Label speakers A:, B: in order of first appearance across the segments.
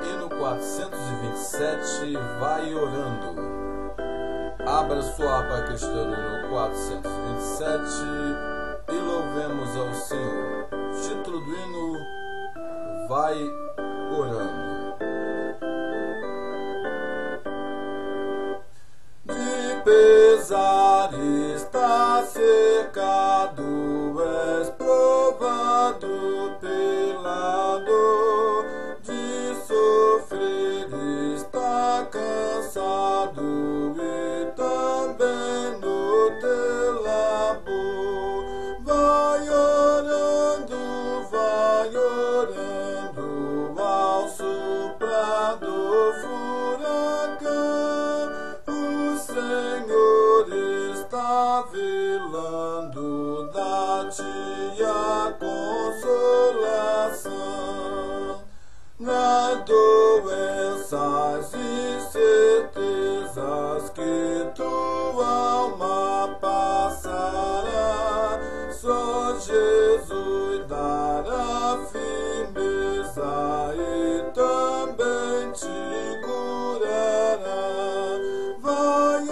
A: Hino 427, vai orando. Abra sua aba cristã no 427 e louvemos ao Senhor. Título do hino: vai orando. De pesar está cercado, és provado pela dor, de sofrer está cansado e também no teu labor. Vai orando ao soprar do furacão. O Senhor está velando, dá-te a consolação. Nas doenças e certezas que tua alma passará, só Jesus dará firmeza e também te curará. Vai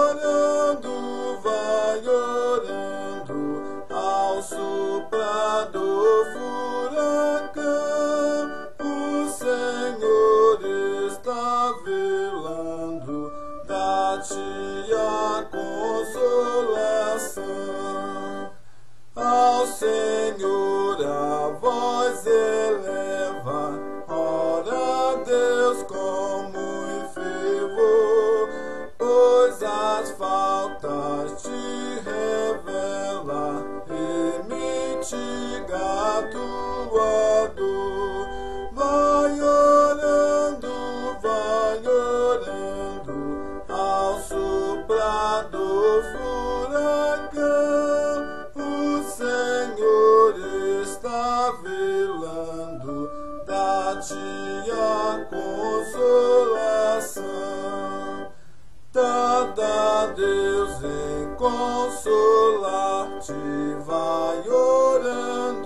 A: orando ao soprar do furacão. O Senhor está velando, dá-te a consolação. Ao Senhor a voz eleva, ora a Deus com muito fervor, pois as faltas te revela e mitiga a tua dor. Vai orando ao soprar do furacão. O Senhor está velando, dá-te a consolação. Tarda Deus em consolar-te, vai orando